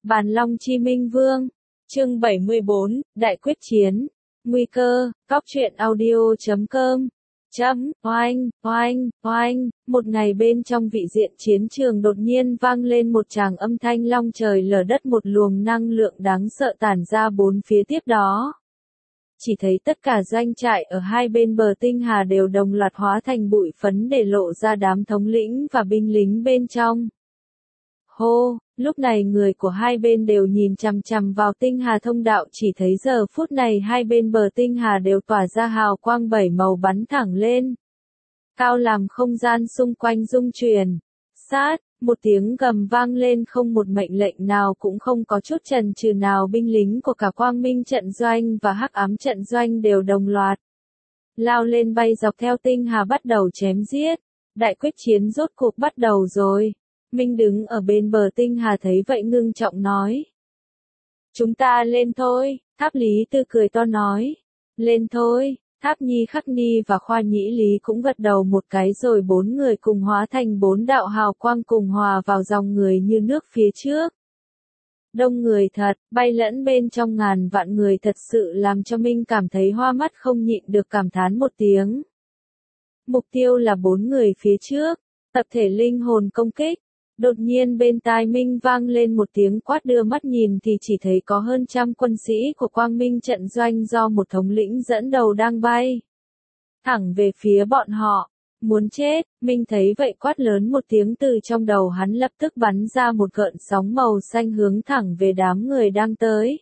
Bàn Long Chi Minh Vương. Chương 74, Đại quyết chiến. Nguy cơ. Góc truyện audio.com. Oanh, oanh, oanh, một ngày bên trong vị diện chiến trường đột nhiên vang lên một tràng âm thanh long trời lở đất, một luồng năng lượng đáng sợ tản ra bốn phía. Tiếp đó, chỉ thấy tất cả doanh trại ở hai bên bờ tinh hà đều đồng loạt hóa thành bụi phấn để lộ ra đám thống lĩnh và binh lính bên trong. Hô, lúc này người của hai bên đều nhìn chằm chằm vào tinh hà thông đạo, chỉ thấy giờ phút này hai bên bờ tinh hà đều tỏa ra hào quang bảy màu bắn thẳng lên. Cao làm không gian xung quanh rung chuyển. Sát, một tiếng gầm vang lên, không một mệnh lệnh nào cũng không có chút chần chừ nào, binh lính của cả Quang Minh trận doanh và Hắc Ám trận doanh đều đồng loạt lao lên, bay dọc theo tinh hà bắt đầu chém giết. Đại quyết chiến rốt cuộc bắt đầu rồi. Minh đứng ở bên bờ tinh hà thấy vậy ngưng trọng nói. Chúng ta lên thôi, Tháp Lý Tư cười to nói. Lên thôi, Tháp Nhi Khắc Ni và Khoa Nhĩ Lý cũng gật đầu một cái, rồi bốn người cùng hóa thành bốn đạo hào quang cùng hòa vào dòng người như nước phía trước. Đông người thật, bay lẫn bên trong ngàn vạn người thật sự làm cho Minh cảm thấy hoa mắt, không nhịn được cảm thán một tiếng. Mục tiêu là bốn người phía trước, tập thể linh hồn công kích. Đột nhiên bên tai Minh vang lên một tiếng quát, đưa mắt nhìn thì chỉ thấy có hơn trăm quân sĩ của Quang Minh trận doanh do một thống lĩnh dẫn đầu đang bay thẳng về phía bọn họ. Muốn chết, Minh thấy vậy quát lớn một tiếng, từ trong đầu hắn lập tức bắn ra một gợn sóng màu xanh hướng thẳng về đám người đang tới.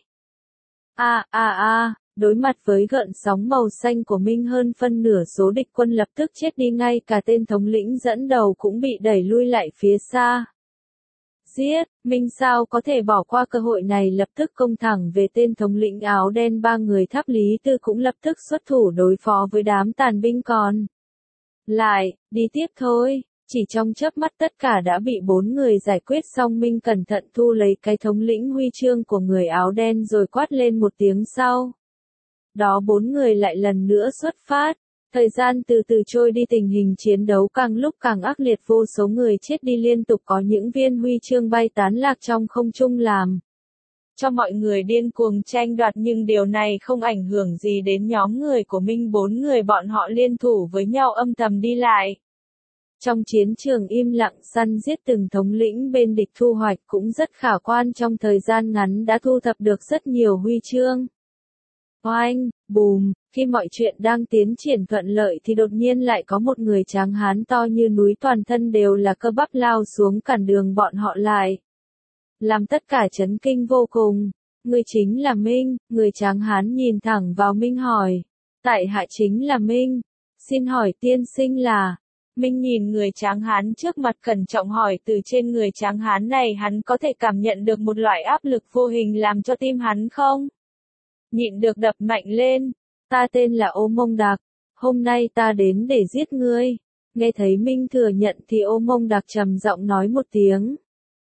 Đối mặt với gợn sóng màu xanh của Minh, hơn phân nửa số địch quân lập tức chết đi, ngay cả tên thống lĩnh dẫn đầu cũng bị đẩy lui lại phía xa. Giết, Minh sao có thể bỏ qua cơ hội này, lập tức công thẳng về tên thống lĩnh áo đen. Ba người Tháp Lý Tư cũng lập tức xuất thủ đối phó với đám tàn binh còn lại. Đi tiếp thôi. Chỉ trong chớp mắt tất cả đã bị bốn người giải quyết xong. Minh cẩn thận thu lấy cái thống lĩnh huy chương của người áo đen rồi quát lên một tiếng, sau đó bốn người lại lần nữa xuất phát. Thời gian từ từ trôi đi, tình hình chiến đấu càng lúc càng ác liệt, vô số người chết đi liên tục, có những viên huy chương bay tán lạc trong không trung làm cho mọi người điên cuồng tranh đoạt, nhưng điều này không ảnh hưởng gì đến nhóm người của Minh. Bốn người bọn họ liên thủ với nhau âm thầm đi lại trong chiến trường, im lặng săn giết từng thống lĩnh bên địch, thu hoạch cũng rất khả quan, trong thời gian ngắn đã thu thập được rất nhiều huy chương. Oanh, bùm, khi mọi chuyện đang tiến triển thuận lợi thì đột nhiên lại có một người tráng hán to như núi, toàn thân đều là cơ bắp, lao xuống cản đường bọn họ lại, làm tất cả chấn kinh vô cùng. Người chính là Minh. Người tráng hán nhìn thẳng vào Minh hỏi. Tại hạ chính là Minh. Xin hỏi tiên sinh là? Minh nhìn người tráng hán trước mặt cẩn trọng hỏi. Từ trên người tráng hán này hắn có thể cảm nhận được một loại áp lực vô hình làm cho tim hắn không nhịn được đập mạnh lên. Ta tên là Ô Mông Đạc. Hôm nay ta đến để giết ngươi. Nghe thấy Minh thừa nhận thì Ô Mông Đạc trầm giọng nói một tiếng.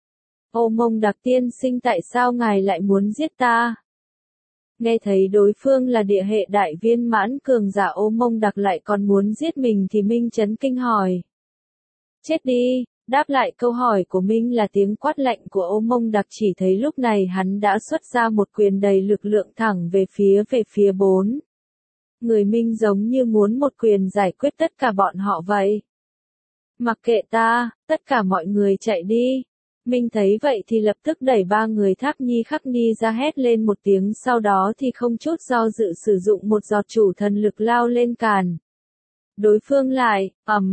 Ô Mông Đạc tiên sinh, tại sao ngài lại muốn giết ta? Nghe thấy đối phương là địa hệ đại viên mãn cường giả, Ô Mông Đạc lại còn muốn giết mình thì Minh chấn kinh hỏi. Chết đi! Đáp lại câu hỏi của Minh là tiếng quát lạnh của Ô Mông Đạc. Chỉ thấy lúc này hắn đã xuất ra một quyền đầy lực lượng thẳng về phía bốn người Minh, giống như muốn một quyền giải quyết tất cả bọn họ vậy. Mặc kệ ta, tất cả mọi người chạy đi. Minh thấy vậy thì lập tức đẩy ba người Tháp Nhi Khắc Ni ra, hét lên một tiếng, sau đó thì không chút do dự sử dụng một giọt chủ thần lực lao lên càn đối phương lại.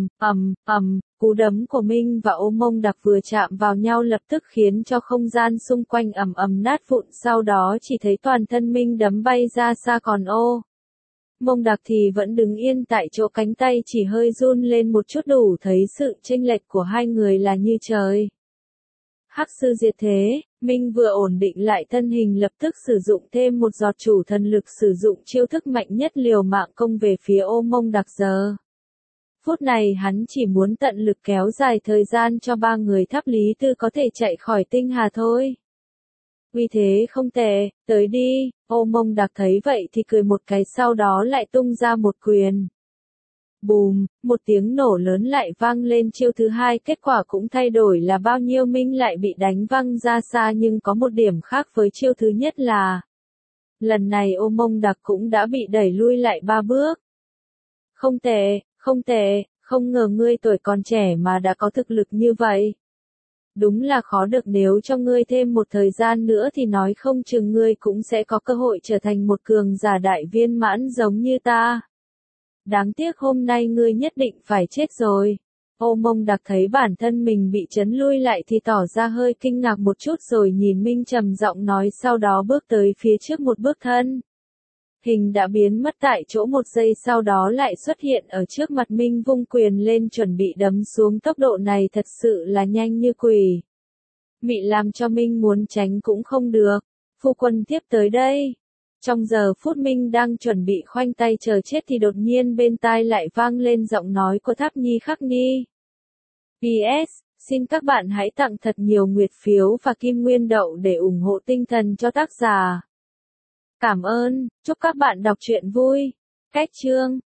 Cú đấm của Minh và Ô Mông Đạc vừa chạm vào nhau lập tức khiến cho không gian xung quanh nát vụn, sau đó chỉ thấy toàn thân Minh đấm bay ra xa, còn Ô Mông Đạc thì vẫn đứng yên tại chỗ, cánh tay chỉ hơi run lên một chút, đủ thấy sự chênh lệch của hai người là như trời Hắc sư diệt thế. Minh vừa ổn định lại thân hình lập tức sử dụng thêm một giọt chủ thần lực, sử dụng chiêu thức mạnh nhất liều mạng công về phía Ô Mông Đạc. Giờ phút này hắn chỉ muốn tận lực kéo dài thời gian cho ba người Tháp Lý Tư có thể chạy khỏi tinh hà thôi. Uy thế không tệ, tới đi. Ô Mông Đạc thấy vậy thì cười một cái, sau đó lại tung ra một quyền Bùm, một tiếng nổ lớn lại vang lên chiêu thứ hai, kết quả cũng thay đổi là bao nhiêu. Minh lại bị đánh văng ra xa, nhưng có một điểm khác với chiêu thứ nhất là lần này Ô Mông Đặc cũng đã bị đẩy lui lại 3 bước. Không tệ, không tệ, không ngờ ngươi tuổi còn trẻ mà đã có thực lực như vậy. Đúng là khó được, nếu cho ngươi thêm một thời gian nữa thì nói không chừng ngươi cũng sẽ có cơ hội trở thành một cường giả đại viên mãn giống như ta. Đáng tiếc hôm nay ngươi nhất định phải chết rồi. Ô Mông Đặc thấy bản thân mình bị chấn lui lại thì tỏ ra hơi kinh ngạc một chút, rồi nhìn Minh trầm giọng nói, sau đó bước tới phía trước một bước, thân hình đã biến mất tại chỗ, một giây sau đó lại xuất hiện ở trước mặt Minh, vung quyền lên chuẩn bị đấm xuống. Tốc độ này thật sự là nhanh như quỷ mị, làm cho Minh muốn tránh cũng không được. Phu quân tiếp tới đây. Trong giờ phút Minh đang chuẩn bị khoanh tay chờ chết thì đột nhiên bên tai lại vang lên giọng nói của Tháp Nhi Khắc Ni. PS, xin các bạn hãy tặng thật nhiều nguyệt phiếu và kim nguyên đậu để ủng hộ tinh thần cho tác giả. Cảm ơn, chúc các bạn đọc truyện vui. Cách chương